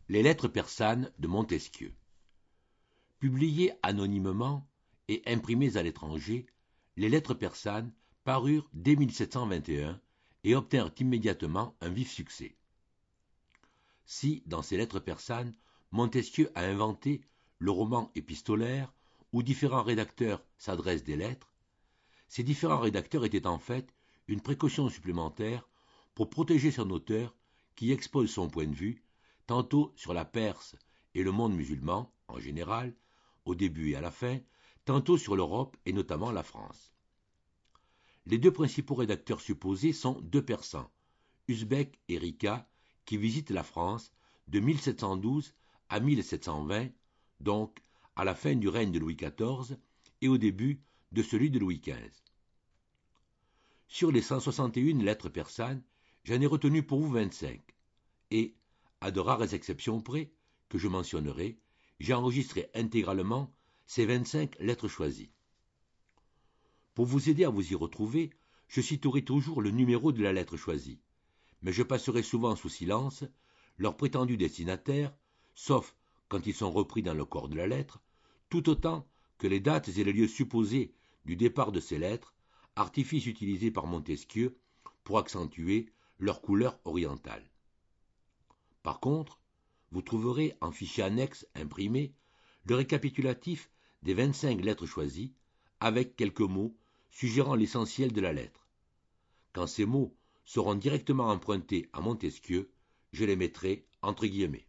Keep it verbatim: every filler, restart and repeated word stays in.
Les lettres persanes de Montesquieu. Publiées anonymement et imprimées à l'étranger, les lettres persanes parurent dès mille sept cent vingt et un et obtinrent immédiatement un vif succès. Si, dans ces lettres persanes, Montesquieu a inventé le roman épistolaire où différents rédacteurs s'adressent des lettres, ces différents rédacteurs étaient en fait une précaution supplémentaire pour protéger son auteur qui expose son point de vue, tantôt sur la Perse et le monde musulman, en général, au début et à la fin, tantôt sur l'Europe et notamment la France. Les deux principaux rédacteurs supposés sont deux Persans, Usbek et Rika, qui visitent la France de mille sept cent douze à mille sept cent vingt, donc à la fin du règne de Louis quatorze et au début de celui de Louis quinze. Sur les cent soixante et une lettres persanes, j'en ai retenu pour vous vingt-cinq, et, à de rares exceptions près, que je mentionnerai, j'ai enregistré intégralement ces vingt-cinq lettres choisies. Pour vous aider à vous y retrouver, je citerai toujours le numéro de la lettre choisie, mais je passerai souvent sous silence leurs prétendus destinataires, sauf quand ils sont repris dans le corps de la lettre, tout autant que les dates et les lieux supposés du départ de ces lettres, artifice utilisé par Montesquieu pour accentuer leur couleur orientale. Par contre, vous trouverez en fichier annexe imprimé le récapitulatif des vingt-cinq lettres choisies, avec quelques mots suggérant l'essentiel de la lettre. Quand ces mots seront directement empruntés à Montesquieu, je les mettrai entre guillemets.